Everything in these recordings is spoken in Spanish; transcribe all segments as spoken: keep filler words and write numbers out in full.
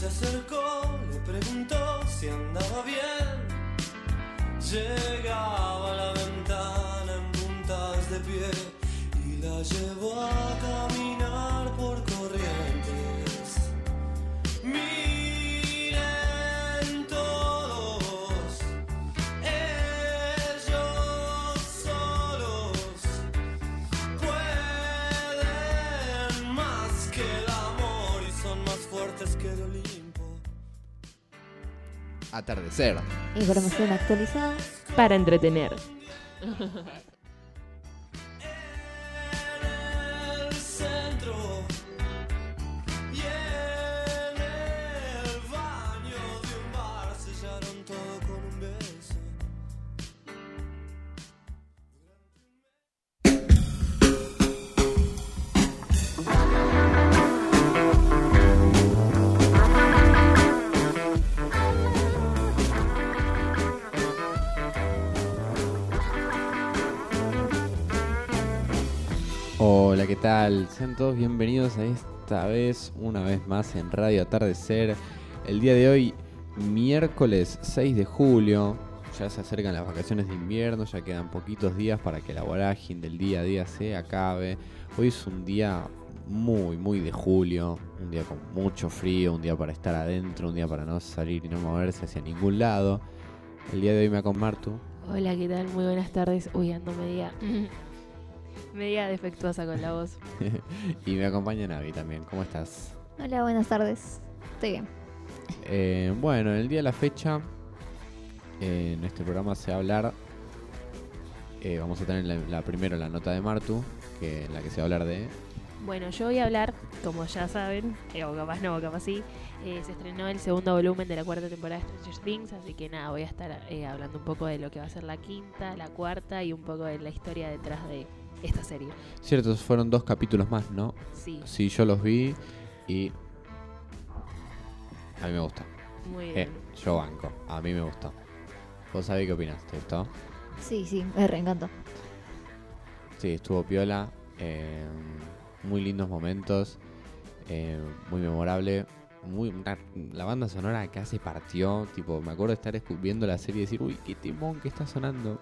se acercó, le preguntó si andaba bien. Llegaba a la ventana en puntas de pie y la llevó a caminar por Corrientes. Miren todos, ellos solos pueden más que el amor y son más fuertes que el Olimpo. Atardecer. Información actualizada para entretener. En el centro y en el baño de un bar sellaron todo con un beso. Hola, ¿qué tal? Sean todos bienvenidos a esta vez, una vez más en Radio Atardecer. El día de hoy, miércoles seis de julio, ya se acercan las vacaciones de invierno, ya quedan poquitos días para que la vorágine del día a día se acabe. Hoy es un día muy, muy de julio, un día con mucho frío, un día para estar adentro, un día para no salir y no moverse hacia ningún lado. El día de hoy me acompaña Martu. Hola, ¿qué tal? Muy buenas tardes. Uy, ando media... media defectuosa con la voz. Y me acompaña Navi también. ¿Cómo estás? Hola, buenas tardes. Estoy bien. Eh, bueno, en el día de la fecha, eh, en este programa se va a hablar, eh, vamos a tener la, la primero la nota de Martu, que en la que se va a hablar de... Bueno, yo voy a hablar, como ya saben, eh, o capaz no, o capaz sí, eh, se estrenó el segundo volumen de la cuarta temporada de Stranger Things, así que nada, voy a estar eh, hablando un poco de lo que va a ser la quinta, la cuarta y un poco de la historia detrás de esta serie. Cierto, fueron dos capítulos más, ¿no? Sí. Sí, yo los vi y a mí me gustó. Muy bien. Eh, yo banco, a mí me gustó. ¿Vos sabés qué opinaste? ¿Te gustó? Sí, sí, me reencantó. Sí, estuvo piola, eh, muy lindos momentos, eh, muy memorable. Muy, una, la banda sonora acá se partió, tipo, me acuerdo de estar escu- viendo la serie y decir, uy, qué timón que está sonando.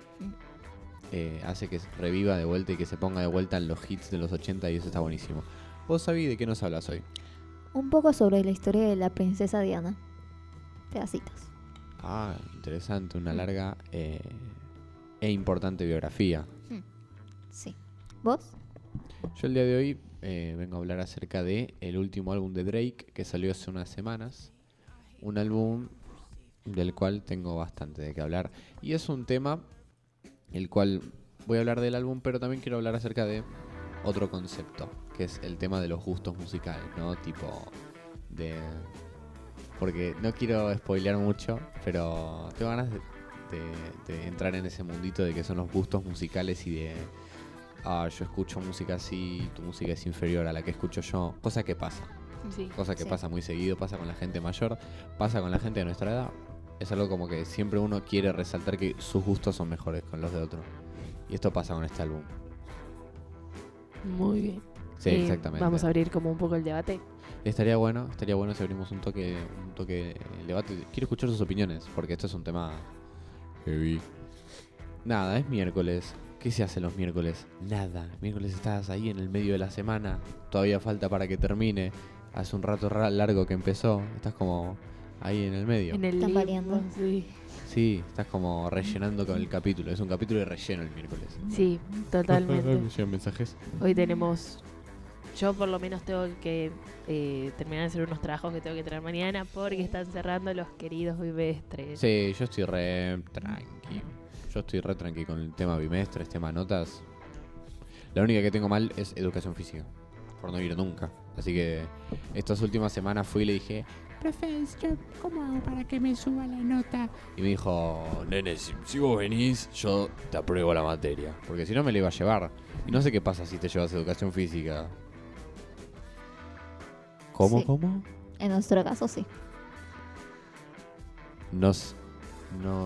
Eh, hace que reviva de vuelta y que se ponga de vuelta en los hits de los ochenta y eso está buenísimo. ¿Vos sabés de qué nos hablas hoy? Un poco sobre la historia de la princesa Diana. Pedacitos. Ah, interesante, una larga eh, e importante biografía. Hmm. Sí. ¿Vos? Yo el día de hoy eh, vengo a hablar acerca de el último álbum de Drake que salió hace unas semanas. Un álbum del cual tengo bastante de qué hablar. Y es un tema el cual voy a hablar del álbum, pero también quiero hablar acerca de otro concepto, que es el tema de los gustos musicales, ¿no? Tipo de... Porque no quiero spoilear mucho, pero tengo ganas de, de, de entrar en ese mundito de que son los gustos musicales y de... Ah, yo escucho música así, tu música es inferior a la que escucho yo. Cosa que pasa. Sí. Cosa que Sí. pasa muy seguido, pasa con la gente mayor, pasa con la gente de nuestra edad. Es algo como que siempre uno quiere resaltar que sus gustos son mejores con los de otro. Y esto pasa con este álbum. Muy bien. Sí, Eh, exactamente. Vamos a abrir como un poco el debate. Estaría bueno, estaría bueno si abrimos un toque, un toque el debate. Quiero escuchar sus opiniones, porque esto es un tema heavy. Nada, es miércoles. ¿Qué se hace los miércoles? Nada. Miércoles estás ahí en el medio de la semana. Todavía falta para que termine. Hace un rato ra- largo que empezó. Estás como ahí en el medio. En el Están limbo, variando. Sí, Sí, estás como rellenando con el capítulo. Es un capítulo de relleno el miércoles. sí, totalmente. Me llegan mensajes. Hoy tenemos... Yo por lo menos tengo que eh, terminar de hacer unos trabajos que tengo que traer mañana porque están cerrando los queridos bimestres. Sí, yo estoy re tranqui. Yo estoy re tranqui con el tema bimestres, tema notas. La única que tengo mal es educación física, por no ir nunca. Así que estas últimas semanas fui y le dije, profe, yo, ¿cómo hago para que me suba la nota? Y me dijo, nene, si, si vos venís, yo te apruebo la materia. Porque si no me la iba a llevar. Y no sé qué pasa si te llevas educación física. ¿Cómo, Sí. cómo? En nuestro caso, sí. Nos... No, no...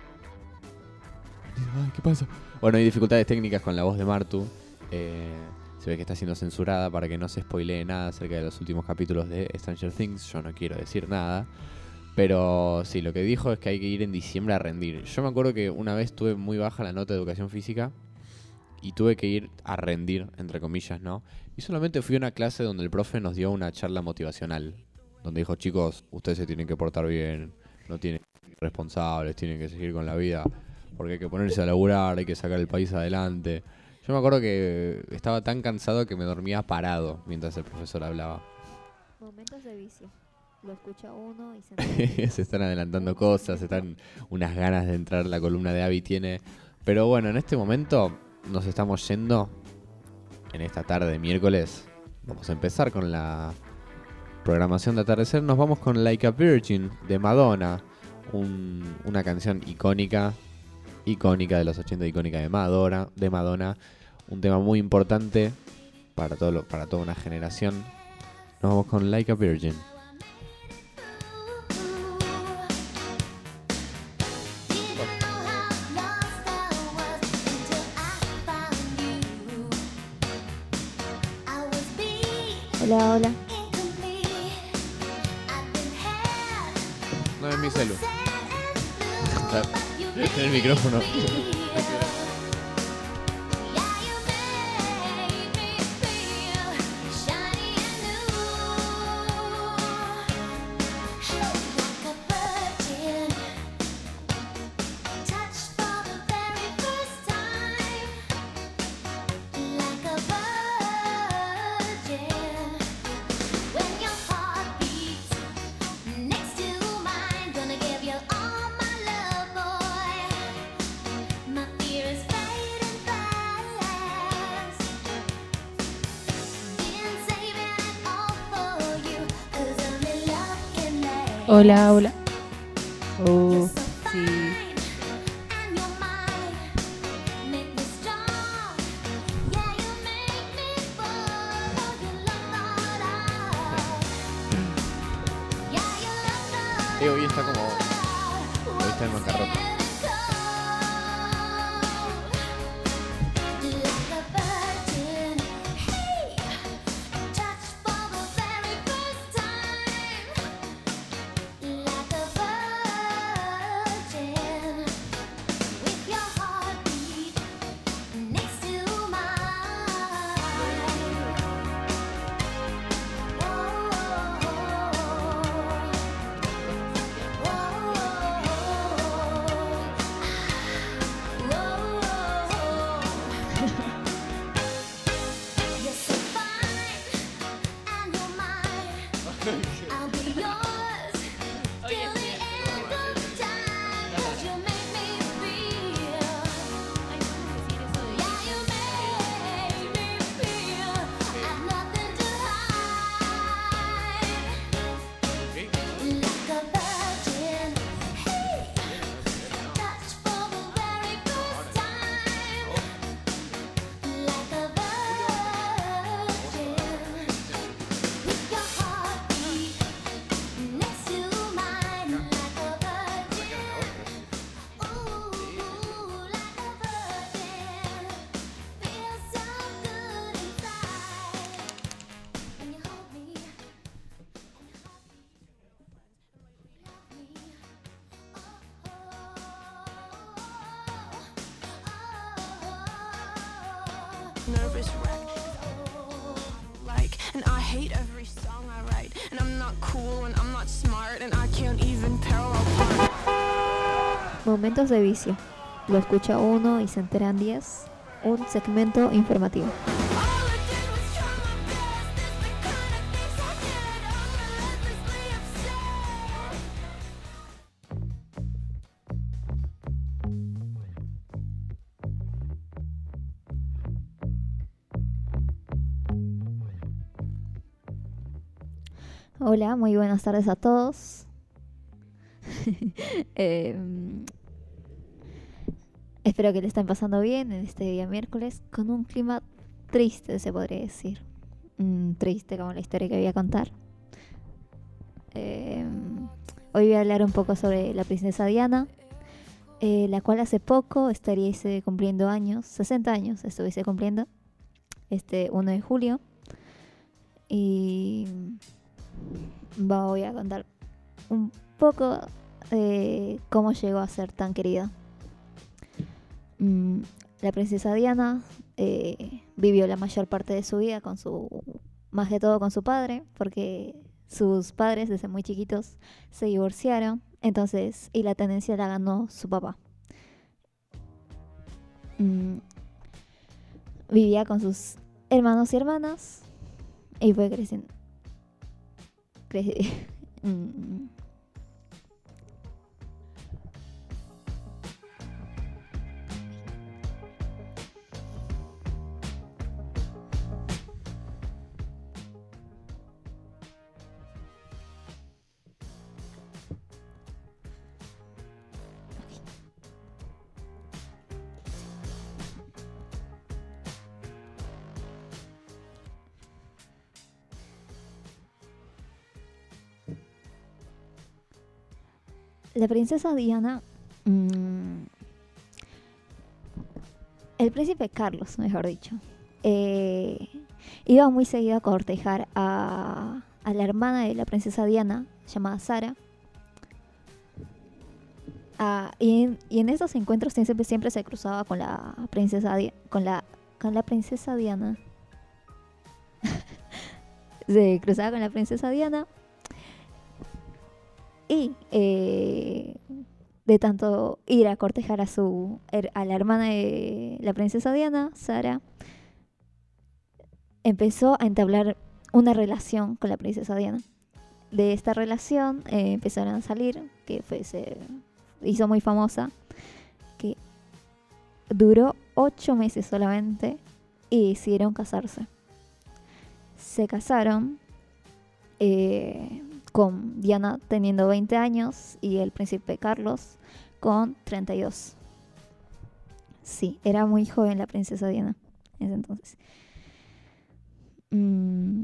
Ay, ¿qué pasa? Bueno, hay dificultades técnicas con la voz de Martu. Eh, se ve que está siendo censurada para que no se spoilee nada acerca de los últimos capítulos de Stranger Things. Yo no quiero decir nada. Pero sí, lo que dijo es que hay que ir en diciembre a rendir. Yo me acuerdo que una vez tuve muy baja la nota de educación física y tuve que ir a rendir, entre comillas, ¿no? Y solamente fui a una clase donde el profe nos dio una charla motivacional. Donde dijo, chicos, ustedes se tienen que portar bien, no tienen que ser responsables, tienen que seguir con la vida. Porque hay que ponerse a laburar, hay que sacar el país adelante. Yo me acuerdo que estaba tan cansado que me dormía parado mientras el profesor hablaba. Momentos de vicio. Lo escucha uno y se entera. Se están adelantando cosas, están unas ganas de entrar, la columna de Abby tiene. Pero bueno, en este momento nos estamos yendo, en esta tarde de miércoles. Vamos a empezar con la programación de atardecer. Nos vamos con Like a Virgin de Madonna, un, una canción icónica, icónica de los ochenta, icónica de Madonna, de Madonna, un tema muy importante para, todo lo, para toda una generación. Nos vamos con Like a Virgin. Hola, hola. No es mi celu. En el micrófono. Hola, hola. Oh, sí. Eh, hoy está como... Hoy está en bancarrota. Nervous wreck, like, and I hate every song I write, and I'm not cool and I'm not smart and I can't even parallel park. Momentos de vicio. Lo escucha uno y se enteran diez. Un segmento informativo. Hola, muy buenas tardes a todos. eh, espero que le estén pasando bien en este día miércoles con un clima triste, se podría decir. Mm, triste como la historia que voy a contar. Eh, hoy voy a hablar un poco sobre la princesa Diana, eh, la cual hace poco estaría cumpliendo años, sesenta años estuviese cumpliendo. este uno de julio. Y voy a contar un poco de cómo llegó a ser tan querida. Mm, la princesa Diana eh, vivió la mayor parte de su vida con su, más que todo con su padre, porque sus padres desde muy chiquitos se divorciaron, entonces, y la tenencia la ganó su papá. Mm, vivía con sus hermanos y hermanas y fue creciendo. Cre- mm, La princesa Diana, mm, el príncipe Carlos, mejor dicho, eh, iba muy seguido a cortejar a, a la hermana de la princesa Diana, llamada Sara. Ah, y, en, y en esos encuentros siempre, siempre se cruzaba con la princesa Di- con la con la princesa Diana. Se cruzaba con la princesa Diana. Y eh, de tanto ir a cortejar a su her- a la hermana de la princesa Diana, Sara, empezó a entablar una relación con la princesa Diana. De esta relación eh, empezaron a salir, que fue, se hizo muy famosa, que duró ocho meses solamente y decidieron casarse. Se casaron. Eh, con Diana teniendo veinte años y el príncipe Carlos con treinta y dos. Sí, era muy joven la princesa Diana en ese entonces. Mm.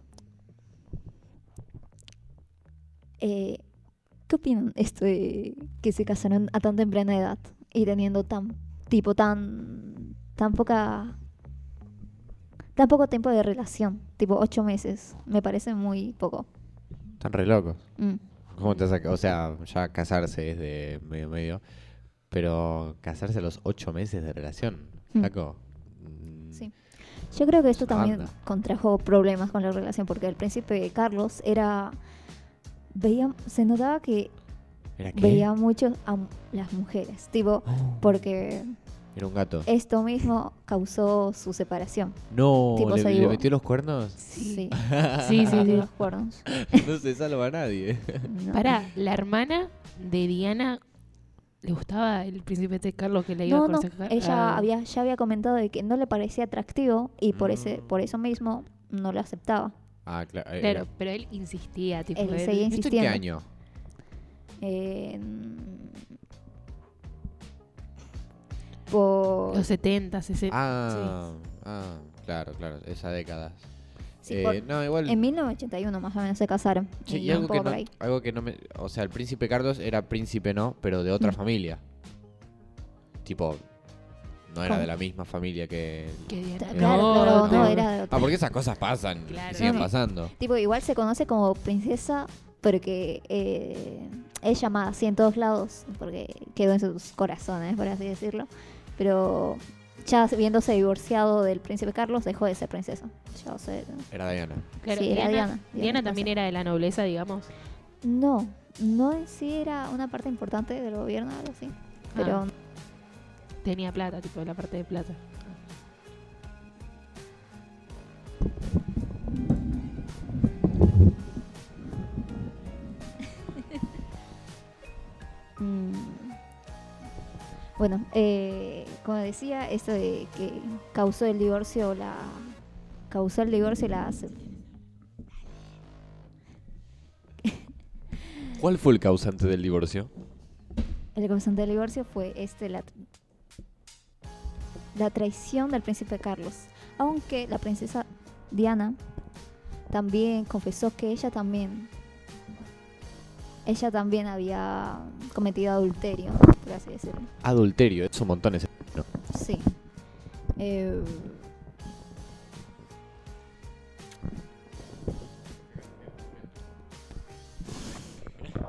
Eh, ¿Qué opinan esto de que se casaron a tan temprana edad y teniendo tan tipo tan tan poca tan poco tiempo de relación, tipo ocho meses? Me parece muy poco. Están re locos. Mm. ¿Cómo te saca? O sea, ya casarse es de medio medio, pero casarse a los ocho meses de relación, Mm. flaco. mm, Sí. Yo creo que esto Es una también banda. contrajo problemas con la relación porque el príncipe Carlos era veía se notaba que ¿Era qué? veía mucho a m- las mujeres, tipo Oh, porque era un gato. esto mismo causó su separación. No, tipo, ¿le, se le divo- metió los cuernos? Sí. Sí, sí, sí. Los cuernos. No se salva a nadie. No. Pará, la hermana de Diana le gustaba el príncipe de Carlos que le iba No, a no, aconsejar. ella Ah, había ya había comentado de que no le parecía atractivo y por ese Mm. por eso mismo no lo aceptaba. Ah, claro. eh, Claro, era- pero él insistía, tipo, Él él- seguía ¿Esto en qué insistiendo. año? Eh, por los setenta, sesenta. Ah, ah, claro, claro, esa década. sí, Eh, por- no, igual. en mil novecientos ochenta y uno más o menos se casaron. Sí, y y algo un que, poco no, por ahí. algo que no me. O sea, el príncipe Carlos era príncipe, ¿no? Pero de otra Mm. familia. Tipo, no era ¿Cómo? de la misma familia que. Que Diana. Claro, No, claro, no, no. era de otra. Ah, porque esas cosas pasan Claro. y siguen No, no. pasando. Tipo, igual se conoce como princesa porque eh, es llamada así en todos lados, porque quedó en sus corazones, por así decirlo. Pero ya viéndose divorciado del príncipe Carlos, dejó de ser princesa. Ya, o sea, Era Diana. Claro, sí, era Diana, Diana. Diana Diana también era de la nobleza, digamos. no, no en sí era una parte importante del gobierno, algo así. Pero Ah. Tenía plata, tipo, la parte de plata. Mm. Bueno, eh, como decía, esto de que causó el divorcio, la causó el divorcio la ¿Cuál fue el causante del divorcio? el causante del divorcio fue este la la traición del príncipe Carlos, aunque la princesa Diana también confesó que ella también ella también había cometido adulterio, por así decirlo. Adulterio, es un montón ese. No. Sí. Eh,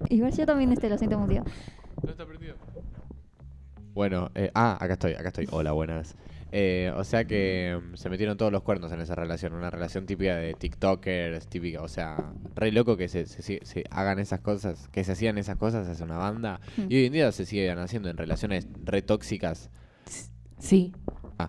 Igual yo también este lo siento muteado. No está perdido. Bueno, eh, ah, acá estoy, acá estoy. Hola, buenas. Eh, o sea que mm, se metieron todos los cuernos en esa relación. Una relación típica de TikTokers, típica. O sea, re loco que se, se, se- se hagan esas cosas, que se hacían esas cosas hacia una banda. Hmm. Y hoy en día se siguen haciendo en relaciones re tóxicas. Sí. Ah,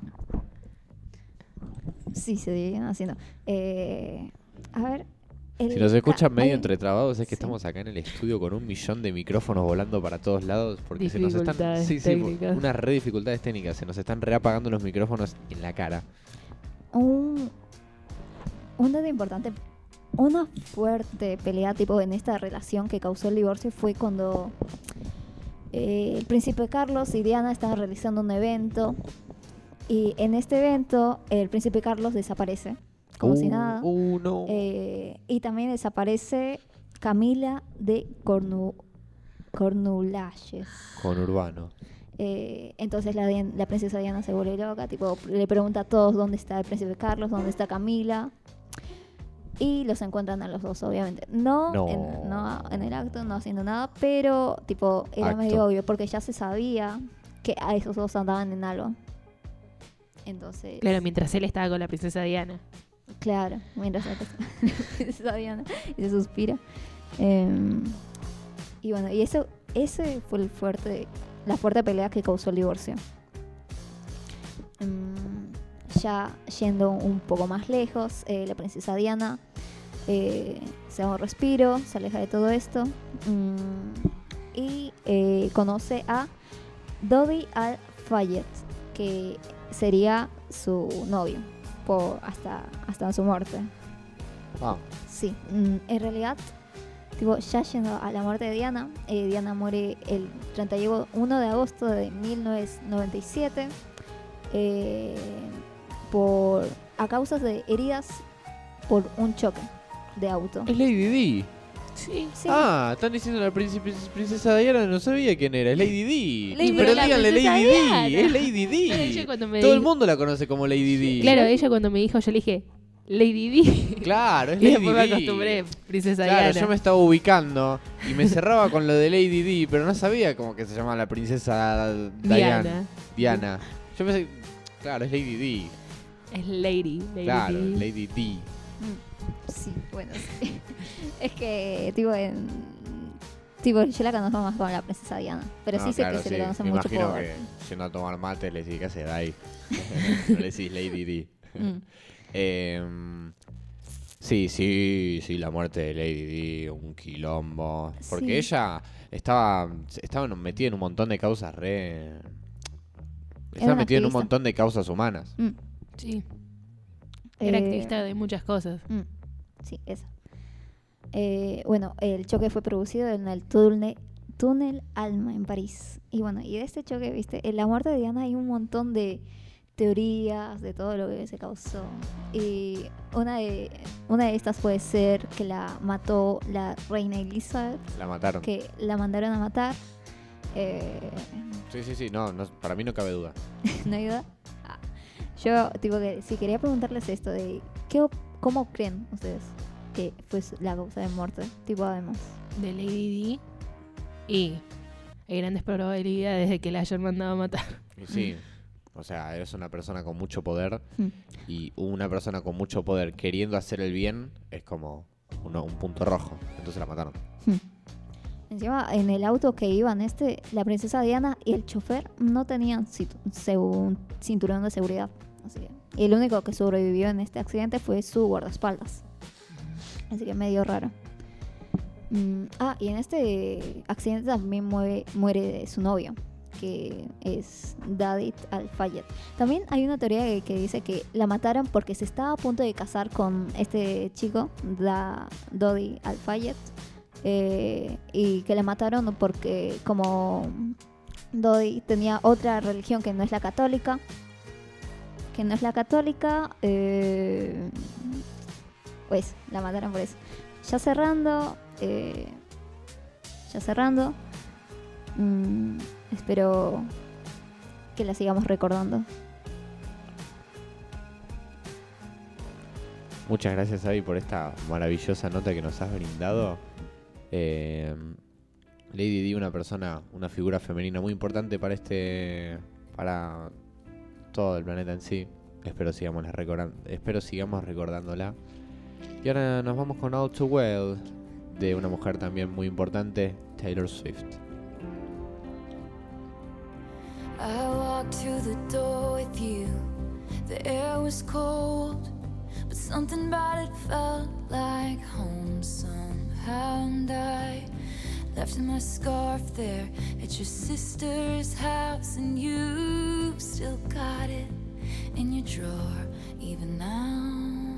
Sí, se siguen haciendo. Eh, a ver. el si nos escuchan ca- medio hay- entretrabados es que sí. estamos acá en el estudio con un millón de micrófonos volando para todos lados porque se nos están Dificultades sí, sí, técnicas. unas re dificultades técnicas, se nos están reapagando los micrófonos en la cara. un, un dato importante, una fuerte pelea tipo en esta relación que causó el divorcio fue cuando eh, el príncipe Carlos y Diana estaban realizando un evento y en este evento el príncipe Carlos desaparece como si Uh, nada. Uh, no. Eh, y también desaparece Camila de Cornu Cornualles. Con Urbano. Eh, entonces la, Dian- la princesa Diana se vuelve loca, tipo, le pregunta a todos dónde está el príncipe Carlos, dónde está Camila. Y los encuentran a los dos, obviamente. No, No. En, no en el acto, no haciendo nada, pero tipo, era Acto. medio obvio, porque ya se sabía que a esos dos andaban en algo. Entonces, Claro, mientras él estaba con la princesa Diana. claro, mientras la princesa Diana y se suspira. Em, y bueno, y eso, ese fue el fuerte, la fuerte pelea que causó el divorcio. Em, ya yendo un poco más lejos, eh, la princesa Diana eh, se da un respiro, se aleja de todo esto mm, y eh, conoce a Dodi Al-Fayed, que sería su novio por hasta, hasta su muerte. Ah, Sí, mm, en realidad, tipo, ya yendo a la muerte de Diana, eh, Diana muere el treinta y uno de agosto de mil novecientos noventa y siete eh, por, a causa de heridas por un choque de auto. es Lady Di. Sí. Sí, Ah, están diciendo la príncipe- princesa Diana, no sabía quién era, es Lady Di. Lady Pero Di. La díganle princesa Lady Diana. Di, es Lady Claro, ella Di. cuando me Todo el dijo- mundo la conoce como Lady Di. Claro, ella cuando me dijo, yo le dije, Lady Di. Claro, es Y Lady después me Di. acostumbré, princesa Claro, Diana. yo me estaba ubicando y me cerraba con lo de Lady Di, pero no sabía como que se llamaba la princesa Diana. Diana. Diana. Yo pensé, claro, es Lady Di. Es Lady. Lady Claro, Di. Lady Di. Mm, sí, bueno, sí. Es que, tipo, en, tipo, yo la conozco más como la princesa Diana, pero No, sí sé claro, que se sí. le conoce Me mucho imagino por... que yendo a tomar mate le decís, ¿qué haces ahí? No le decís Lady Di. Mm, Em, sí, sí, sí, la muerte de Lady Di, un quilombo. Porque Sí. ella estaba, estaba metida en un montón de causas re... Estaba una metida en un activista. montón de causas humanas. mm, Sí. Era eh, activista de muchas cosas. Mm, sí, eso. Eh, bueno, el choque fue producido en el túnel, túnel Alma en París. Y bueno, y de este choque, viste, en la muerte de Diana hay un montón de teorías de todo lo que se causó. Y una de, una de estas puede ser que la mató la reina Elizabeth, La mataron. que la mandaron a matar. Eh, Sí, sí, sí, no, no, para mí no cabe duda. ¿No hay duda? Ah, yo, tipo, que si quería preguntarles esto de ¿qué, op- ¿cómo creen ustedes que fue su- la causa de muerte? Tipo, además. De Lady Di. Y hay grandes probabilidades de que la hayan mandado a matar. Y sí, o sea, eres una persona con mucho poder Mm. y una persona con mucho poder queriendo hacer el bien es como uno- un punto rojo. Entonces la mataron. Hmm. Encima, en el auto que iban, este, la princesa Diana y el chofer no tenían citu- seu- cinturón de seguridad. Así que, y el único que sobrevivió en este accidente fue su guardaespaldas. Así que medio raro. Mm, ah, y en este accidente también muere, muere su novio, que es Dadit Al-Fayed. También hay una teoría que, que dice que la mataron porque se estaba a punto de casar con este chico, da, Dodi Al-Fayed. Eh, y que la mataron porque como Dodi tenía otra religión que no es la católica, que no es la católica, eh, pues la mataron por eso. Ya cerrando, eh, ya cerrando, mm, espero que la sigamos recordando. Muchas gracias, Abby, por esta maravillosa nota que nos has brindado. Eh, Lady Di, una persona, una figura femenina muy importante para este, para todo el planeta en sí. Espero sigamos recordando, espero sigamos recordándola. Y ahora nos vamos con All Too Well, de una mujer también muy importante, Taylor Swift. I walked through the door with you. The air was cold, but something about it felt like home somehow. And I left my scarf there at your sister's house, and you still got it in your drawer even now.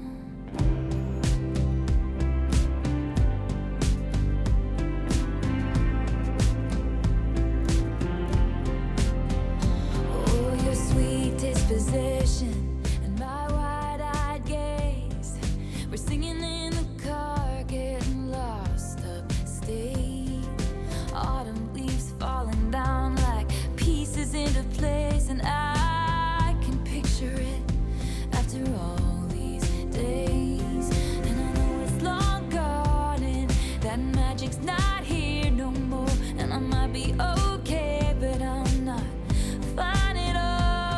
Disposition and my wide-eyed gaze. We're singing in the car, getting lost upstate. Autumn leaves falling down like pieces into place, and I can picture it after all these days. And I know it's long gone and that magic's not here no more. And I might be okay, but I'm not fine at all.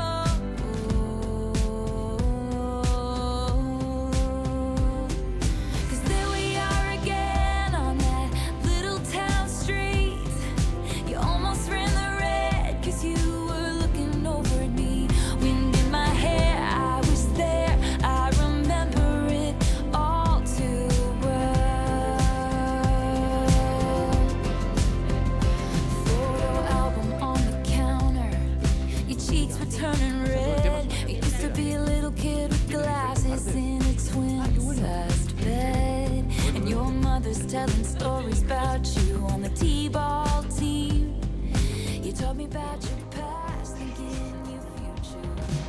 Telling stories about you on the T-ball team. You told me about your past, thinking your future.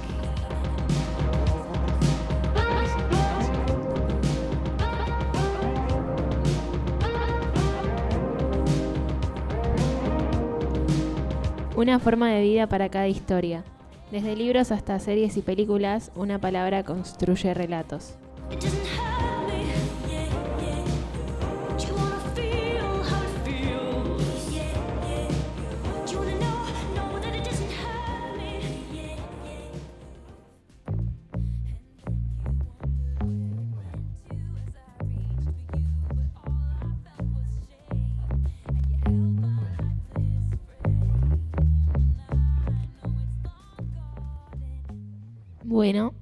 Una forma de vida para cada historia. Desde libros hasta series y películas, una palabra construye relatos. Bueno,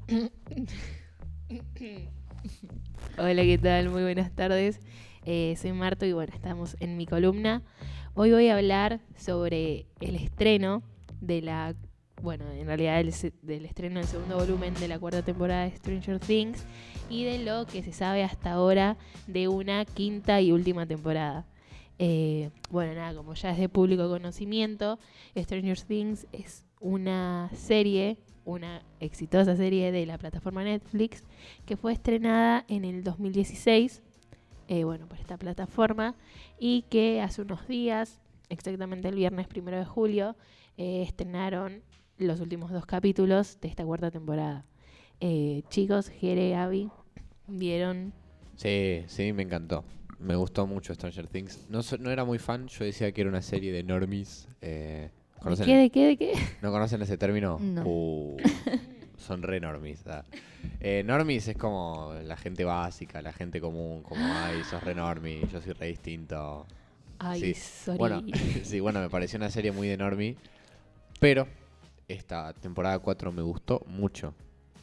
hola, ¿qué tal? Muy buenas tardes. Eh, soy Marto y bueno, estamos en mi columna. Hoy voy a hablar sobre el estreno de la, bueno, en realidad el, del estreno del segundo volumen de la cuarta temporada de Stranger Things y de lo que se sabe hasta ahora de una quinta y última temporada. Eh, bueno, nada, como ya es de público conocimiento, Stranger Things es una serie, una exitosa serie de la plataforma Netflix que fue estrenada en el dos mil dieciséis, eh, bueno, por esta plataforma, y que hace unos días, exactamente el viernes primero de julio, eh, estrenaron los últimos dos capítulos de esta cuarta temporada. Eh, chicos, Jere, Gaby, ¿vieron? Sí, sí, me encantó. Me gustó mucho Stranger Things. No, so- no era muy fan, yo decía que era una serie de normies. Eh, ¿De ¿conocen qué, de qué, de qué? ¿No conocen ese término? No. Uh, son re normies. ah. Eh, normies es como la gente básica, la gente común, como, ay, sos re normie, yo soy re distinto. Ay, Sí. sorry. Bueno, sí, bueno, me pareció una serie muy de normie, pero esta temporada cuatro me gustó mucho.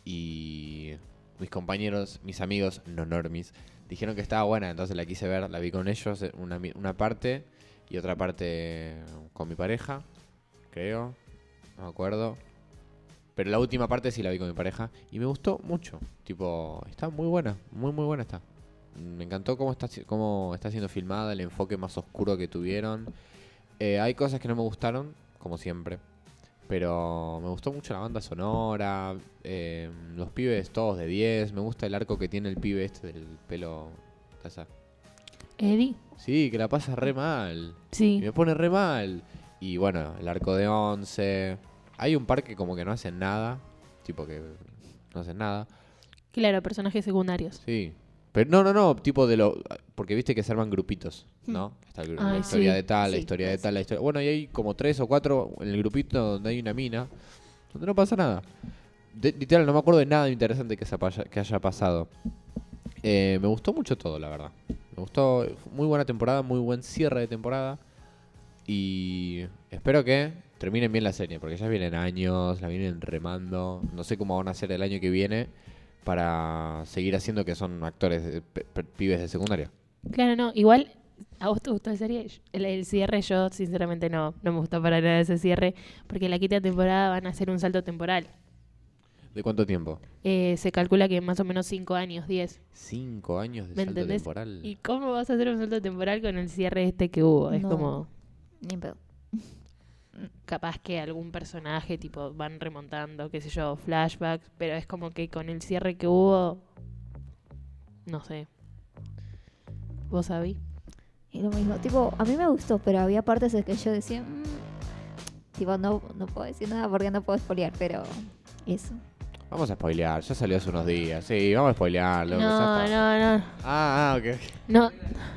Y mis compañeros, mis amigos no normies, dijeron que estaba buena, entonces la quise ver, la vi con ellos, eh, una, mi- una parte y otra parte con mi pareja, creo, no me acuerdo. Pero la última parte sí la vi con mi pareja y me gustó mucho. Tipo, está muy buena, muy muy buena está. Me encantó cómo está, cómo está siendo filmada, el enfoque más oscuro que tuvieron. Eh, hay cosas que no me gustaron, como siempre. Pero me gustó mucho la banda sonora, eh, los pibes todos de diez. Me gusta el arco que tiene el pibe este del pelo. ¿Taza? ¿Eddie? Sí, que la pasa re mal. Y Sí. me pone re mal. Y bueno, el arco de once. Hay un par que como que no hacen nada. Tipo que no hacen nada. Claro, personajes secundarios. Sí. Pero no, no, no, tipo de lo... Porque viste que se arman grupitos, ¿no? Está el gru- la Ay, historia sí. de tal, la Sí, historia de pues. tal, la historia... Bueno, y hay como tres o cuatro en el grupito donde hay una mina, donde no pasa nada. De- literal, no me acuerdo de nada interesante que, se haya, que haya pasado. Eh, me gustó mucho todo, la verdad. Me gustó, muy buena temporada, muy buen cierre de temporada. Y espero que terminen bien la serie, porque ya vienen años, la vienen remando. No sé cómo van a hacer el año que viene para seguir haciendo que son actores, de- pe- pe- pibes de secundaria. Claro, no. Igual, ¿a vos te gustó la serie? El, el cierre, yo sinceramente no. No me gustó para nada ese cierre. Porque la quinta temporada van a hacer un salto temporal. ¿De cuánto tiempo? Eh, se calcula que más o menos cinco años, diez. Cinco años de ¿Me salto entendés? temporal. ¿Y cómo vas a hacer un salto temporal con el cierre este que hubo? Es No. como... Ni en pedo. Capaz que algún personaje, tipo, van remontando, qué sé yo, flashbacks, pero es como que con el cierre que hubo, no sé. ¿Vos sabí? Y lo mismo, tipo, a mí me gustó, pero había partes en que yo decía, "Mm", tipo, no, no puedo decir nada porque no puedo spoilear, pero eso. Vamos a spoilear, ya salió hace unos días. Sí, vamos a spoilearlo. No, ya está. no, no, Ah, ah, ok. ok. no.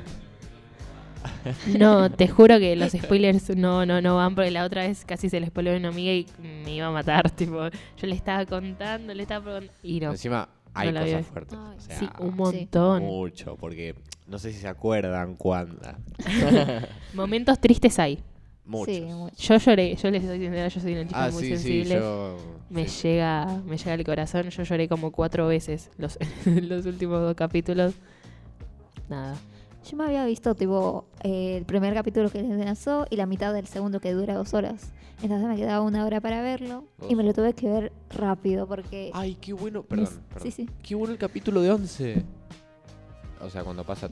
No, te juro que los spoilers no, no, no van, porque la otra vez casi se le spoileó a una amiga y me iba a matar, tipo, yo le estaba contando, le estaba preguntando, y no. Encima hay No la vi cosas hoy. fuertes. Ay, O sea, Sí, un montón. mucho, porque no sé si se acuerdan cuándo. Momentos tristes hay. Muchos. Sí, mucho. Yo lloré, yo les soy sincera, yo soy una chica Ah, muy sí, sensible. sí, yo... Me sí. llega, me llega al corazón. Yo lloré como cuatro veces los, los últimos dos capítulos. Nada. Yo me había visto, tipo, eh, el primer capítulo que les lanzó y la mitad del segundo que dura dos horas. Entonces me quedaba una hora para verlo y me lo tuve que ver rápido porque... Ay, qué bueno. me- Perdón, perdón. Sí, sí. Qué bueno el capítulo de once. O sea, cuando pasa...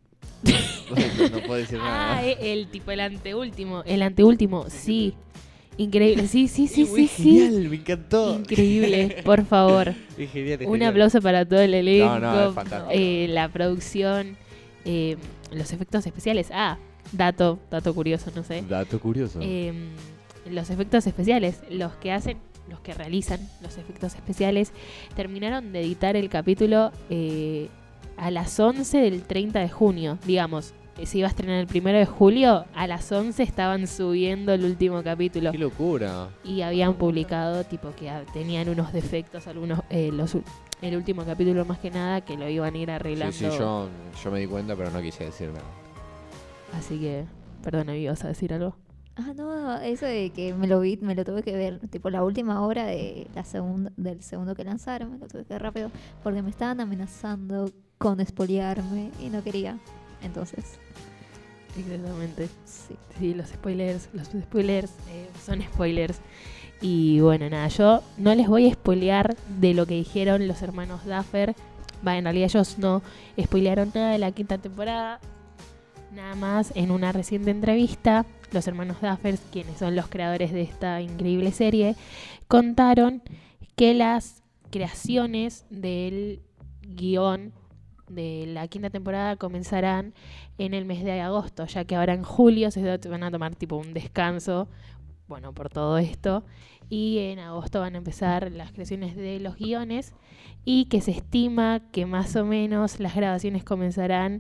no, no puedo decir nada. Ah, eh, el tipo, el anteúltimo. El anteúltimo, sí. Increíble. Sí, sí, sí, Uy, sí, sí. genial, me encantó. Increíble, por favor. Es genial, es Un genial. aplauso para todo el elenco. No, no, es fantástico. eh, la producción, eh, los efectos especiales. Ah, dato, dato curioso, no sé. Dato curioso. Eh, los efectos especiales, los que hacen, los que realizan los efectos especiales, terminaron de editar el capítulo eh, a las once del treinta de junio. Digamos, eh, se iba a estrenar el primero de julio, a las once estaban subiendo el último capítulo. Qué locura. Y habían publicado, tipo, que ah, tenían unos defectos, algunos, eh, los, ul- el último capítulo más que nada, que lo iban a ir Sí, arreglando. sí, yo, yo me di cuenta, pero no quise decir nada. Así que, perdón, ¿me ibas a decir algo? Ah, no, eso de que me lo vi, me lo tuve que ver, tipo la última hora de la segunda, del segundo que lanzaron, me lo tuve que ver rápido, porque me estaban amenazando con espolearme y no quería. Entonces, Exactamente. sí. Sí, los spoilers, los spoilers eh, son spoilers. Y bueno, nada, yo no les voy a spoilear de lo que dijeron los hermanos Duffer. Va, en realidad ellos no spoilearon nada de la quinta temporada. Nada más en una reciente entrevista, los hermanos Duffer, quienes son los creadores de esta increíble serie, contaron que las creaciones del guión de la quinta temporada comenzarán en el mes de agosto, ya que ahora en julio se van a tomar tipo un descanso, bueno, por todo esto, y en agosto van a empezar las creaciones de los guiones y que se estima que más o menos las grabaciones comenzarán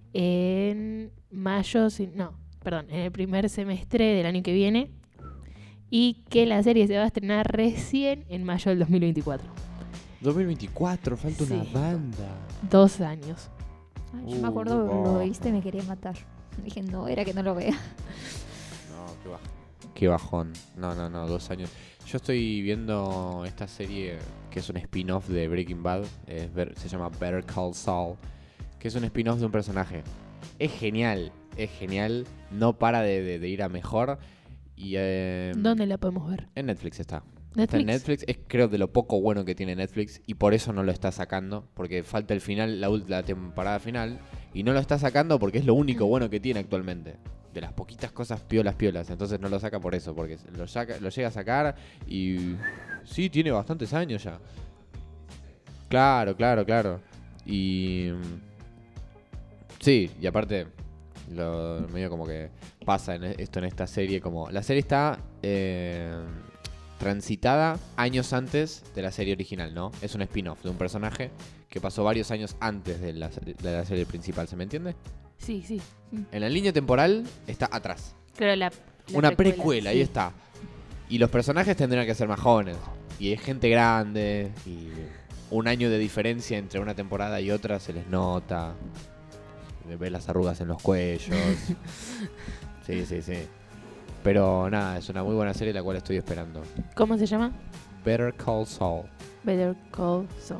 en mayo, si- no, perdón, en el primer semestre del año que viene y que la serie se va a estrenar recién en mayo del dos mil veinticuatro. dos mil veinticuatro, falta una Sí. banda. Dos años. Ay, yo Uh, me acuerdo que oh. lo viste y me quería matar. Dije, no, era que no lo vea. No, qué bajón. Qué bajón. No, no, no, dos años. Yo estoy viendo esta serie que es un spin-off de Breaking Bad. Es ver- se llama Better Call Saul. Que es un spin-off de un personaje. Es genial, es genial. No para de, de- de ir a mejor. Y eh, ¿Dónde la podemos ver? en Netflix está. Está en Netflix. Netflix. Es creo de lo poco bueno que tiene Netflix. Y por eso no lo está sacando. Porque falta el final, la, ult- la temporada final. Y no lo está sacando porque es lo único bueno que tiene actualmente. De las poquitas cosas piolas, piolas. Entonces no lo saca por eso. Porque lo, saca, lo llega a sacar y... Sí, tiene bastantes años ya. Claro, claro, claro. Y... Sí, y aparte... Lo, medio como que pasa en esto en esta serie. Como la serie está... eh, transitada años antes de la serie original, ¿no? Es un spin-off de un personaje que pasó varios años antes de la, de la serie principal, ¿se me entiende? Sí, sí. En la línea temporal está atrás. Claro, la, la Una precuela, ahí sí. está. Y los personajes tendrían que ser más jóvenes. Y hay gente grande. Y un año de diferencia entre una temporada y otra se les nota. Ves las arrugas en los cuellos. Sí, sí, sí. Pero nada, es una muy buena serie la cual estoy esperando. ¿Cómo se llama? Better Call Saul. Better Call Saul.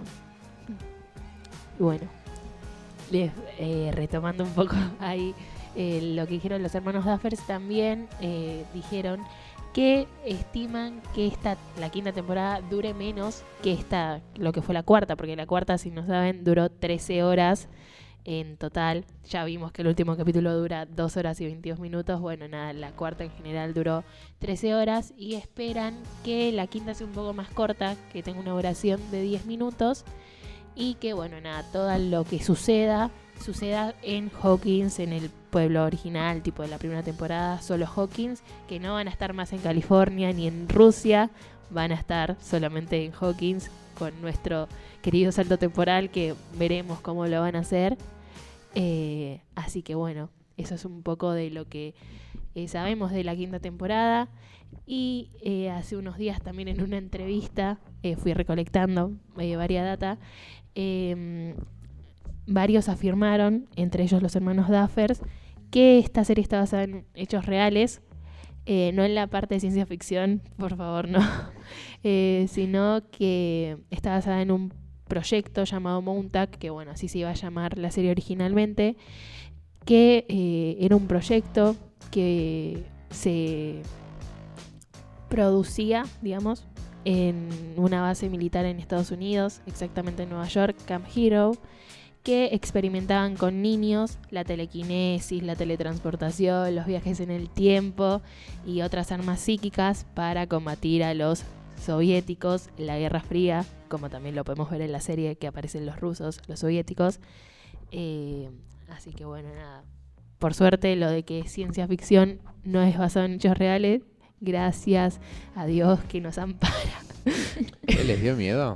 Y bueno, les, eh, retomando un poco ahí eh, lo que dijeron los hermanos Duffers, también eh, dijeron que estiman que esta, la quinta temporada dure menos que esta, lo que fue la cuarta, porque la cuarta, si no saben, duró trece horas en total. Ya vimos que el último capítulo dura dos horas y veintidós minutos. Bueno, nada, la cuarta en general duró trece horas y esperan que la quinta sea un poco más corta, que tenga una duración de diez minutos y que, bueno, nada, todo lo que suceda, suceda en Hawkins, en el pueblo original, tipo de la primera temporada, solo Hawkins, que no van a estar más en California ni en Rusia, van a estar solamente en Hawkins con nuestro querido salto temporal, que veremos cómo lo van a hacer. Eh, así que bueno, eso es un poco de lo que eh, sabemos de la quinta temporada. Y eh, hace unos días también en una entrevista eh, fui recolectando eh, varias data. Eh, varios afirmaron, entre ellos los hermanos Duffers, que esta serie está basada en hechos reales. Eh, no en la parte de ciencia ficción, por favor, no. Eh, sino que está basada en un proyecto llamado Montauk, que bueno, así se iba a llamar la serie originalmente, que eh, era un proyecto que se producía, digamos, en una base militar en Estados Unidos, exactamente en Nueva York, Camp Hero, que experimentaban con niños la telequinesis, la teletransportación, los viajes en el tiempo y otras armas psíquicas para combatir a los soviéticos en la Guerra Fría, como también lo podemos ver en la serie que aparecen los rusos, los soviéticos. Eh, así que bueno, nada. Por suerte, lo de que es ciencia ficción no es basado en hechos reales. Gracias a Dios que nos ampara. ¿Qué, les dio miedo?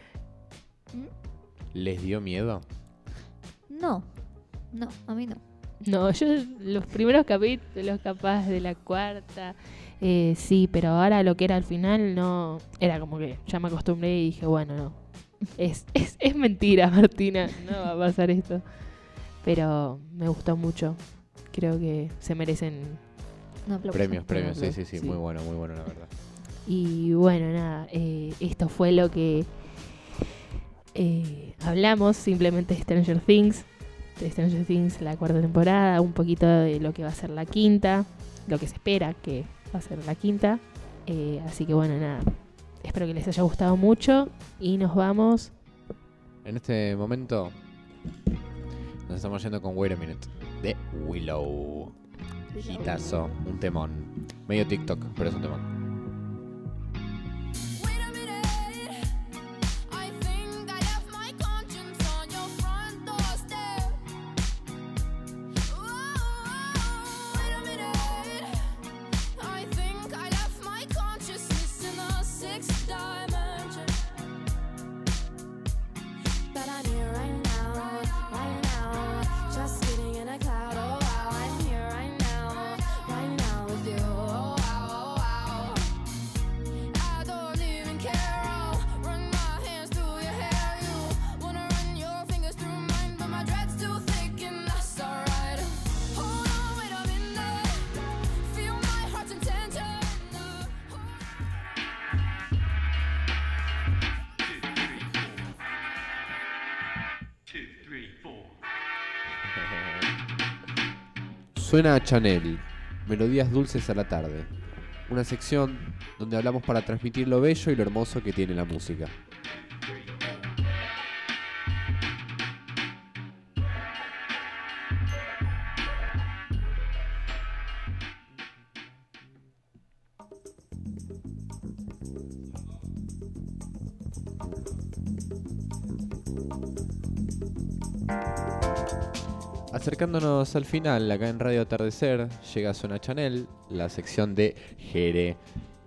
¿Les dio miedo? No, no, a mí no. No, yo los primeros capítulos capaz de la cuarta, eh, sí, pero ahora lo que era al final no, era como que ya me acostumbré y dije, bueno, no, es, es, es mentira, Martina, no va a pasar esto. Pero me gustó mucho, creo que se merecen. No, aplausos. Premios, premios, sí, no, sí, sí, sí. muy bueno, muy bueno, la verdad. Y bueno, nada, eh, esto fue lo que eh, hablamos simplemente de Stranger Things, de Stranger Things la cuarta temporada, un poquito de lo que va a ser la quinta, lo que se espera que va a ser la quinta. Eh, así que bueno, nada, espero que les haya gustado mucho y nos vamos. En este momento nos estamos yendo con Wait a Minute de Willow. Hitazo, un temón. Medio TikTok, pero es un temón. Wait a minute, I think I left my conscience on your front doorstep. Whoa, wait a minute, I think I left my consciousness in the sixth dimension. But I'm here right now, right now, just sitting in a cloud. Oh wow, I'm here right now, right now with you. Oh wow, oh wow. I don't even care. I'll run my hands through your hair. You wanna run your fingers through mine, but my dread's too thick and that's alright. Hold on, wait a minute. Feel my heart's intention. Suena a Chanel, melodías dulces a la tarde. Una sección donde hablamos para transmitir lo bello y lo hermoso que tiene la música. Acercándonos al final, acá en Radio Atardecer, llega Suena Chanel, la sección de Jere.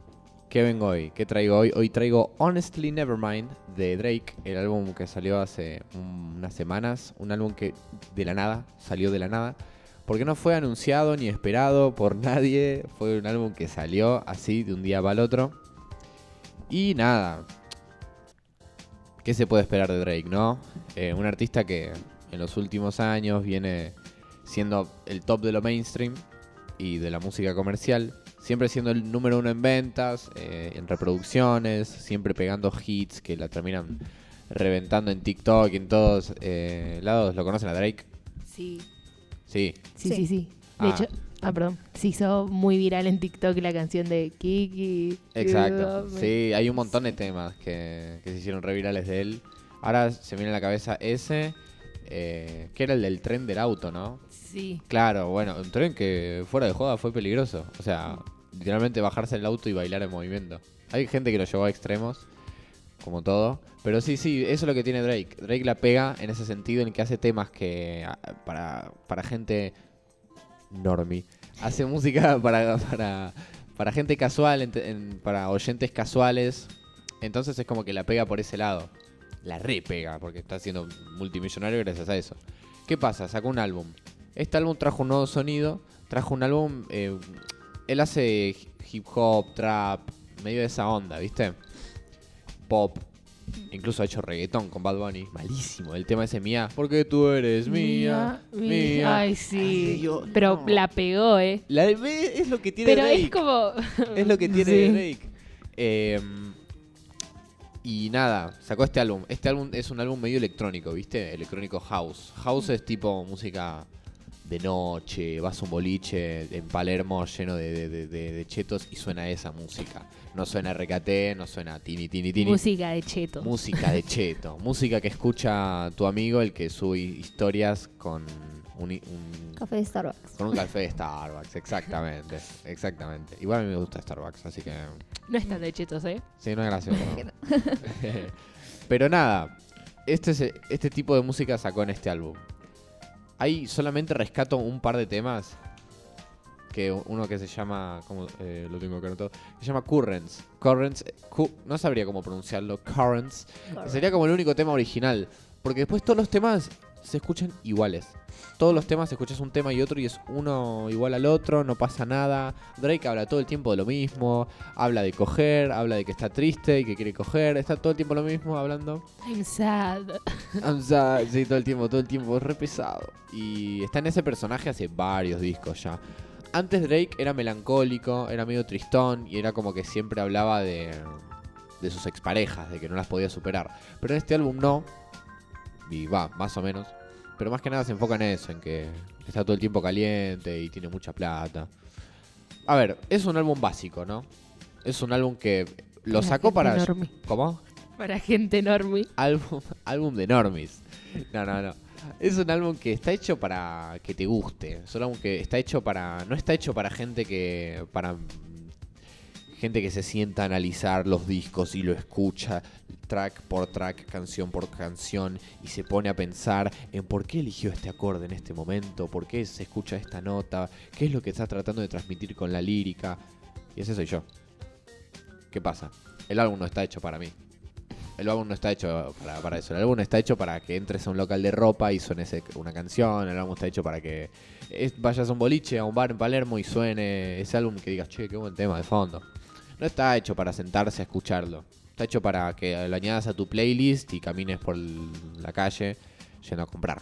¿Qué vengo hoy? ¿Qué traigo hoy? Hoy traigo Honestly Nevermind de Drake, el álbum que salió hace unas semanas. Un álbum que de la nada, salió de la nada. Porque no fue anunciado ni esperado por nadie. Fue un álbum que salió así de un día para el otro. Y nada. ¿Qué se puede esperar de Drake, no? Eh, un artista que en los últimos años viene siendo el top de lo mainstream y de la música comercial. Siempre siendo el número uno en ventas, eh, en reproducciones, siempre pegando hits que la terminan reventando en TikTok y en todos eh, lados. ¿Lo conocen a Drake? Sí. Sí. Sí, Sí. sí, sí. De Ah. hecho, ah, perdón. Se hizo muy viral en TikTok la canción de Kiki. Exacto. Ayúdame. Sí, hay un montón de temas que, que se hicieron re virales de él. Ahora se me viene a la cabeza ese, eh, que era el del tren del auto, ¿no? Sí. Claro, bueno, un tren que fuera de joda fue peligroso. O sea, literalmente bajarse del auto y bailar en movimiento. Hay gente que lo llevó a extremos, como todo. Pero sí, sí, eso es lo que tiene Drake. Drake la pega en ese sentido en que hace temas que ah, para, para gente normie. Hace música para, para, para gente casual, en- en- para oyentes casuales. Entonces es como que la pega por ese lado. La re pega, porque está siendo multimillonario gracias a eso. ¿Qué pasa? Sacó un álbum. Este álbum trajo un nuevo sonido. Trajo un álbum... eh, él hace hip hop, trap, medio de esa onda, ¿viste? Pop. Incluso ha hecho reggaetón con Bad Bunny. Malísimo. El tema ese mía. Porque tú eres mía. Mía. Ay, sí. Ay, yo- Pero no. la pegó, ¿eh? La ve- es lo que tiene Pero Drake. es como... Es lo que tiene Sí. Drake. Eh, y nada, sacó este álbum. Este álbum es un álbum medio electrónico, ¿viste? Electrónico house. House es tipo música de noche, vas a un boliche en Palermo lleno de, de- de- de- de chetos y suena esa música. No suena R K T, no suena tini tini tini. Música de cheto. Música de cheto. Música que escucha tu amigo, el que sube historias con un, un- Café de Starbucks. con un café de Starbucks. Exactamente, exactamente. Igual a mí me gusta Starbucks, así que... No están de chetos, ¿eh? Sí, no es gracioso. Pero nada, este, es- este tipo de música sacó en este álbum. Ahí solamente rescato un par de temas. Que uno que se llama, ¿cómo eh, lo tengo que anotar? Se llama Currents. Currents, eh, cu- no sabría cómo pronunciarlo. Currents. Sería como el único tema original. Porque después todos los temas se escuchan iguales. Todos los temas escuchas un tema y otro y es uno igual al otro, no pasa nada. Drake habla todo el tiempo de lo mismo. Habla de coger, habla de que está triste y que quiere coger. Está todo el tiempo lo mismo hablando. I'm sad. I'm sad. Sí, todo el tiempo, todo el tiempo, es re pesado. Y está en ese personaje hace varios discos ya. Antes Drake era melancólico, era medio tristón y era como que siempre hablaba de, de sus exparejas, de que no las podía superar. Pero en este álbum no. Y va, más o menos. Pero más que nada se enfoca en eso, en que está todo el tiempo caliente y tiene mucha plata. A ver, es un álbum básico, ¿no? Es un álbum que lo Para sacó gente para... normie. ¿Cómo? Para gente normie. Álbum, álbum de normies. No, no, no. Es un álbum que está hecho para que te guste. Es un álbum que está hecho para... No está hecho para gente que... Para mm, gente que se sienta a analizar los discos y lo escucha track por track, canción por canción y se pone a pensar en por qué eligió este acorde en este momento, por qué se escucha esta nota, qué es lo que está tratando de transmitir con la lírica. Y ese soy yo. ¿Qué pasa? El álbum no está hecho para mí. El álbum no está hecho para, para eso. El álbum está hecho para que entres a un local de ropa y suene ese- una canción. El álbum está hecho para que es- vayas a un boliche, a un bar en Palermo y suene ese álbum que digas, che, qué buen tema de fondo. No está hecho para sentarse a escucharlo. Está hecho para que lo añadas a tu playlist y camines por el- la calle yendo a comprar.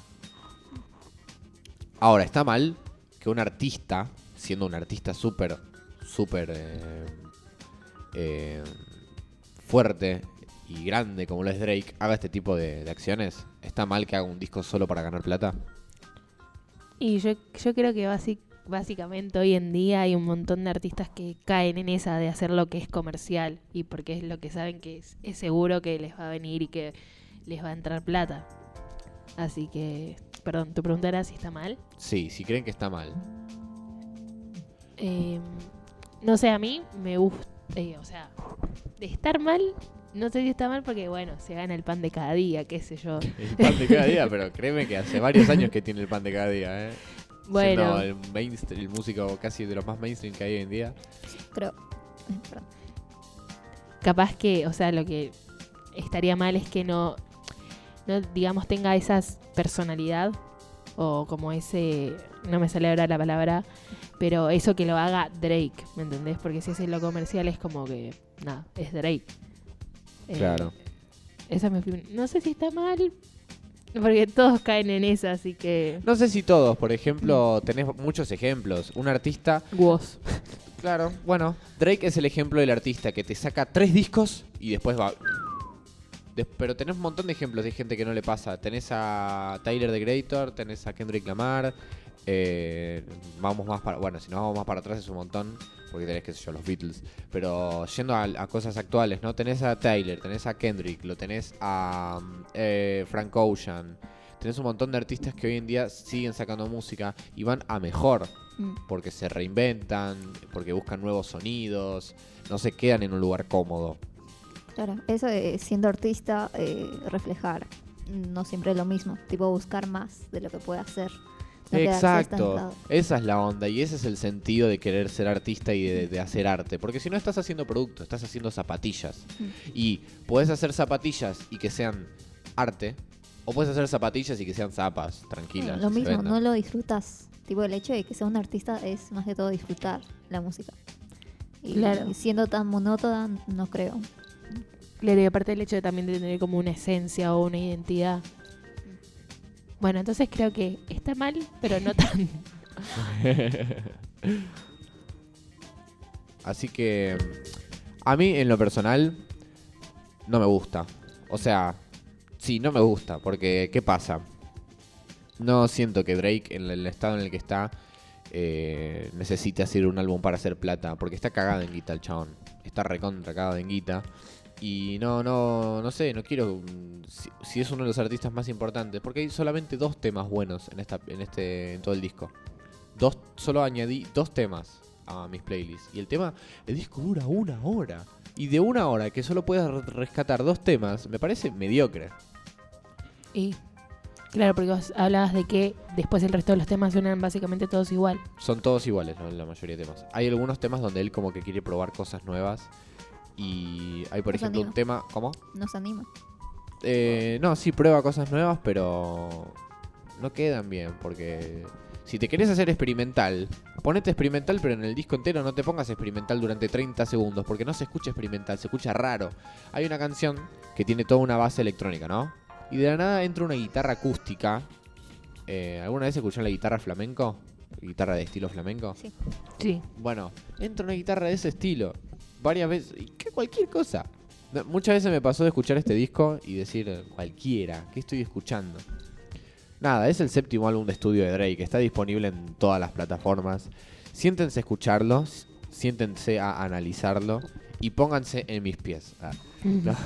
Ahora, está mal que un artista, siendo un artista súper, súper eh, eh, fuerte y grande como lo es Drake, haga este tipo de, de acciones. ¿Está mal que haga un disco solo para ganar plata? Y yo, yo creo que basic- básicamente hoy en día hay un montón de artistas que caen en esa de hacer lo que es comercial y porque es lo que saben que es, es seguro que les va a venir y que les va a entrar plata. Así que, perdón, tu pregunta era si está mal. Sí, si creen que está mal. Eh, no sé, a mí me gusta, eh, o sea, de estar mal, no sé si está mal porque, bueno, se gana el pan de cada día, qué sé yo. El pan de cada día, pero créeme que hace varios años que tiene el pan de cada día, ¿eh? Bueno, Siendo el, mainstream, el músico casi de los más mainstream que hay hoy en día. Creo. ay, perdón. capaz que, o sea, lo que estaría mal es que no, no digamos, tenga esa personalidad o como ese, no me sale ahora la palabra, pero eso que lo haga Drake, ¿me entendés? Porque si es lo comercial es como que, nada, es Drake. Eh, Claro. Esa me, no sé si está mal, porque todos caen en esa, así que... No sé si todos, por ejemplo, tenés muchos ejemplos. Un artista, Woz. claro, bueno, Drake es el ejemplo del artista que te saca tres discos y después va... Des- pero tenés un montón de ejemplos de gente que no le pasa. Tenés a Tyler, the Creator, tenés a Kendrick Lamar. eh, vamos más para... Bueno, si no vamos más para atrás es un montón, porque tenés, qué sé yo, los Beatles. Pero yendo a, a cosas actuales, ¿no? Tenés a Tyler, tenés a Kendrick, lo tenés a eh, Frank Ocean. Tenés un montón de artistas que hoy en día siguen sacando música y van a mejor, Mm. porque se reinventan, porque buscan nuevos sonidos, no se quedan en un lugar cómodo. Claro, eso de siendo artista, eh, reflejar no siempre es lo mismo, tipo buscar más de lo que puede hacer. No quedarse Exacto, estancado. esa es la onda y ese es el sentido de querer ser artista y de, de hacer arte, porque si no estás haciendo producto, estás haciendo zapatillas Mm. y puedes hacer zapatillas y que sean arte, o puedes hacer zapatillas y que sean zapas, tranquilas. Lo que se mismo, vendan. no lo disfrutas. Tipo, el hecho de que sea un artista es más que todo disfrutar la música. Y Claro. siendo tan monótona, no creo. Claro, y aparte el hecho de también de tener como una esencia o una identidad. Bueno, entonces creo que está mal, pero no tan. Así que a mí en lo personal no me gusta. O sea, sí, no me gusta, porque ¿qué pasa? No siento que Drake, en el estado en el que está, eh, necesite hacer un álbum para hacer plata, porque está cagado en guita el chabón. Está recontra cagado en guita. Y no, no, no sé, no quiero, mm, si, si es uno de los artistas más importantes, porque hay solamente dos temas buenos en esta, en este, en todo el disco. Dos, solo añadí dos temas a mis playlists. Y el tema, el disco dura una hora. Y de una hora que solo puedas re- rescatar dos temas, me parece mediocre. Y. Claro, porque vos hablabas de que después el resto de los temas suenan básicamente todos igual. Son todos iguales, ¿no? La mayoría de temas. Hay algunos temas donde él como que quiere probar cosas nuevas. Y hay, por Nos ejemplo, anima. un tema... ¿Cómo? Nos anima. Eh, no, sí, prueba cosas nuevas, pero no quedan bien, porque si te querés hacer experimental, ponete experimental, pero en el disco entero no te pongas experimental durante treinta segundos, porque no se escucha experimental, se escucha raro. Hay una canción que tiene toda una base electrónica, ¿no? Y de la nada entra una guitarra acústica. Eh, ¿Alguna vez escucharon la guitarra flamenco? ¿Guitarra de estilo flamenco? Sí. Sí. Bueno, entra una guitarra de ese estilo. Varias veces. Y que cualquier cosa. No, muchas veces me pasó de escuchar este disco y decir, eh, cualquiera, ¿qué estoy escuchando? Nada, es el séptimo álbum de estudio de Drake. Está disponible en todas las plataformas. Siéntense a escucharlo, s- siéntense a analizarlo y pónganse en mis pies. Ah, no.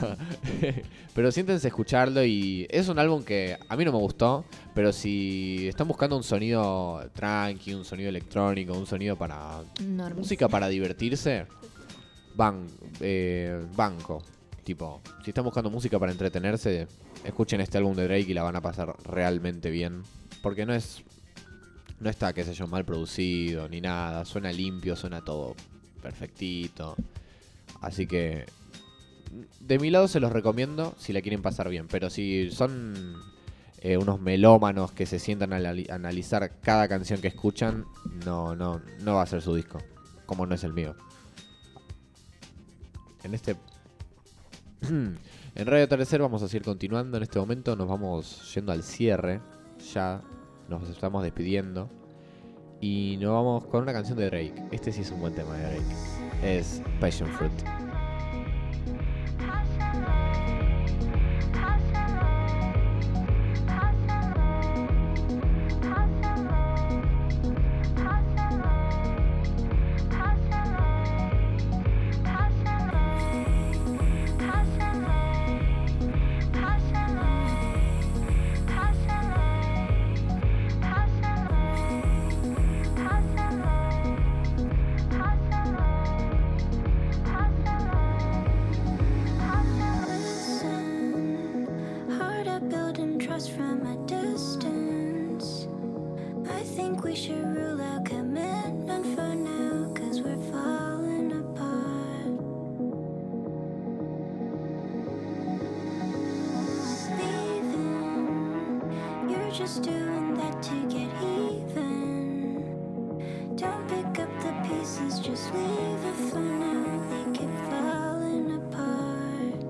Pero siéntense a escucharlo y es un álbum que a mí no me gustó, pero si están buscando un sonido tranqui, un sonido electrónico, un sonido para Normis. música para divertirse, ban, eh, banco. Tipo, si están buscando música para entretenerse, escuchen este álbum de Drake y la van a pasar realmente bien. Porque no es. No está, qué sé yo, mal producido ni nada. Suena limpio, suena todo perfectito. Así que. De mi lado se los recomiendo si la quieren pasar bien. Pero si son eh, unos melómanos que se sientan a anali- analizar cada canción que escuchan, no, no, no va a ser su disco. Como no es el mío. En este. En Radio Atardecer vamos a seguir continuando. En este momento nos vamos yendo al cierre. Ya nos estamos despidiendo. Y nos vamos con una canción de Drake. Este sí es un buen tema de Drake. Es Passion Fruit. Hard at building trust from a distance. I think we should rule out commitment for now, 'cause we're falling apart. just doing that to get even. Don't pick up the pieces, just leave it for now. They keep falling apart.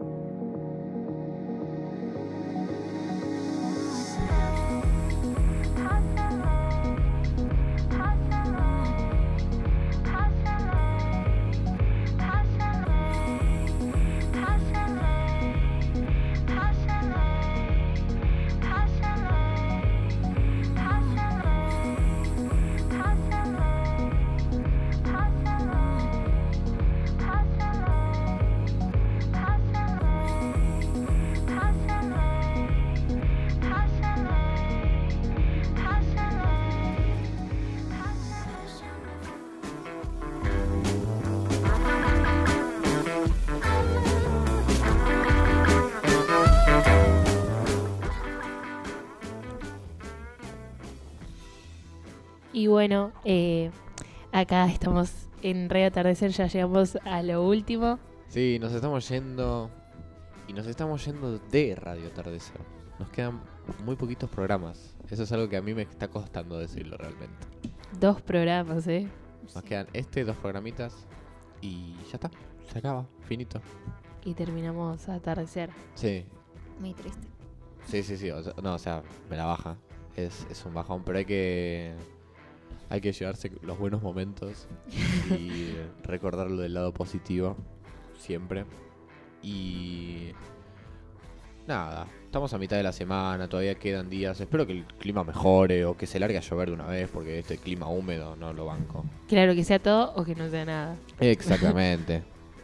Y bueno, eh, acá estamos en Radio Atardecer, ya llegamos a lo último. Sí, nos estamos yendo. Y nos estamos yendo de Radio Atardecer. Nos quedan muy poquitos programas. Eso es algo que a mí me está costando decirlo realmente. Dos programas, ¿eh? Nos quedan este, dos programitas. Y ya está. Se acaba. Finito. Y terminamos a atardecer. Sí. Muy triste. Sí, sí, sí. O sea, no, o sea, me la baja. Es, es un bajón, pero hay que. Hay que llevarse los buenos momentos y recordarlo del lado positivo siempre. Y nada, estamos a mitad de la semana, todavía quedan días. Espero que el clima mejore o que se largue a llover de una vez, porque este clima húmedo no lo banco. Claro, que sea todo o que no sea nada. Exactamente.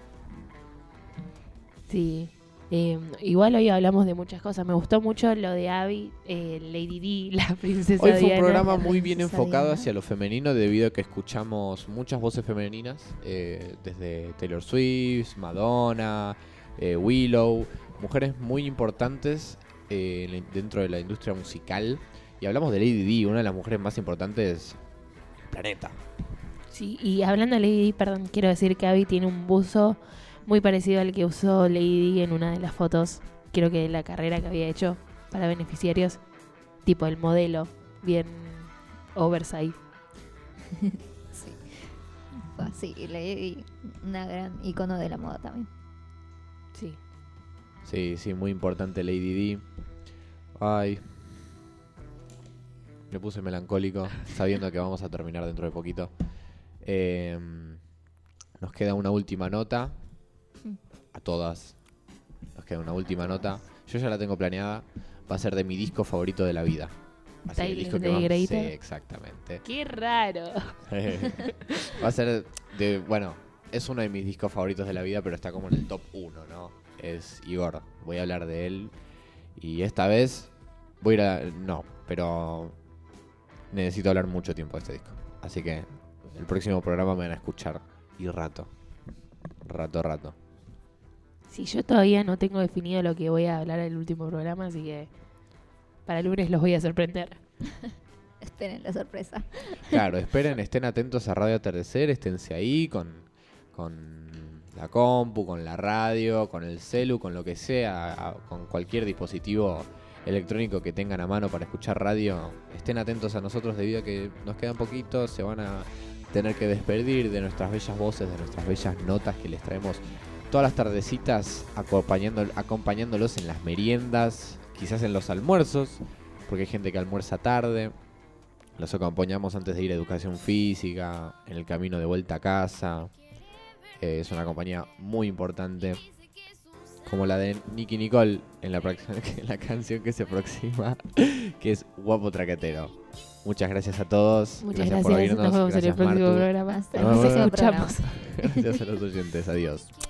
Sí. Eh, igual hoy hablamos de muchas cosas. Me gustó mucho lo de Abby, eh, Lady Di, la princesa Hoy fue un Diana. programa La muy bien princesa enfocado Diana. hacia lo femenino, debido a que escuchamos muchas voces femeninas, eh, desde Taylor Swift, Madonna, eh, Willow, mujeres muy importantes eh, en la- dentro de la industria musical. Y hablamos de Lady Di, una de las mujeres más importantes del planeta. Sí, y hablando de Lady Di, perdón, quiero decir que Abby tiene un buzo muy parecido al que usó Lady Di en una de las fotos, creo que de la carrera que había hecho para beneficiarios, tipo el modelo, bien oversize. Sí. Fue así. Lady, una gran icono de la moda también. Sí. Sí, sí, muy importante Lady Di. Ay. Me puse melancólico sabiendo que vamos a terminar dentro de poquito. Eh, nos queda una última nota. A todas. Nos queda una última nota. Yo ya la tengo planeada. Va a ser de mi disco favorito de la vida. Va a ser el Tyler, disco que ¿de más... Grey Sí, Tyler? exactamente. ¡Qué raro! Va a ser de... Bueno, es uno de mis discos favoritos de la vida, pero está como en el top uno, ¿no? Es Igor. Voy a hablar de él. Y esta vez voy a ir a... No, pero necesito hablar mucho tiempo de este disco. Así que el próximo programa me van a escuchar. Y rato. Rato, rato. Sí, yo todavía no tengo definido lo que voy a hablar en el último programa, así que para el lunes los voy a sorprender. Esperen la sorpresa. Claro, esperen, estén atentos a Radio Atardecer, esténse ahí con, con la compu, con la radio, con el celu, con lo que sea, a- con cualquier dispositivo electrónico que tengan a mano para escuchar radio. Estén atentos a nosotros debido a que nos quedan poquitos, se van a tener que despedir de nuestras bellas voces, de nuestras bellas notas que les traemos todas las tardecitas, acompañando, acompañándolos en las meriendas, quizás en los almuerzos, porque hay gente que almuerza tarde. Los acompañamos antes de ir a educación física, en el camino de vuelta a casa. Eh, es una compañía muy importante, como la de Nicky Nicole en la, prox- en la canción que se aproxima, que es Guapo Traquetero. Muchas gracias a todos. Muchas gracias, gracias, por oírnos. nos vemos en el Gracias, próximo Martu. programa. Hasta Nos el próximo vemos. programa. Escuchamos. Gracias a los oyentes. Adiós.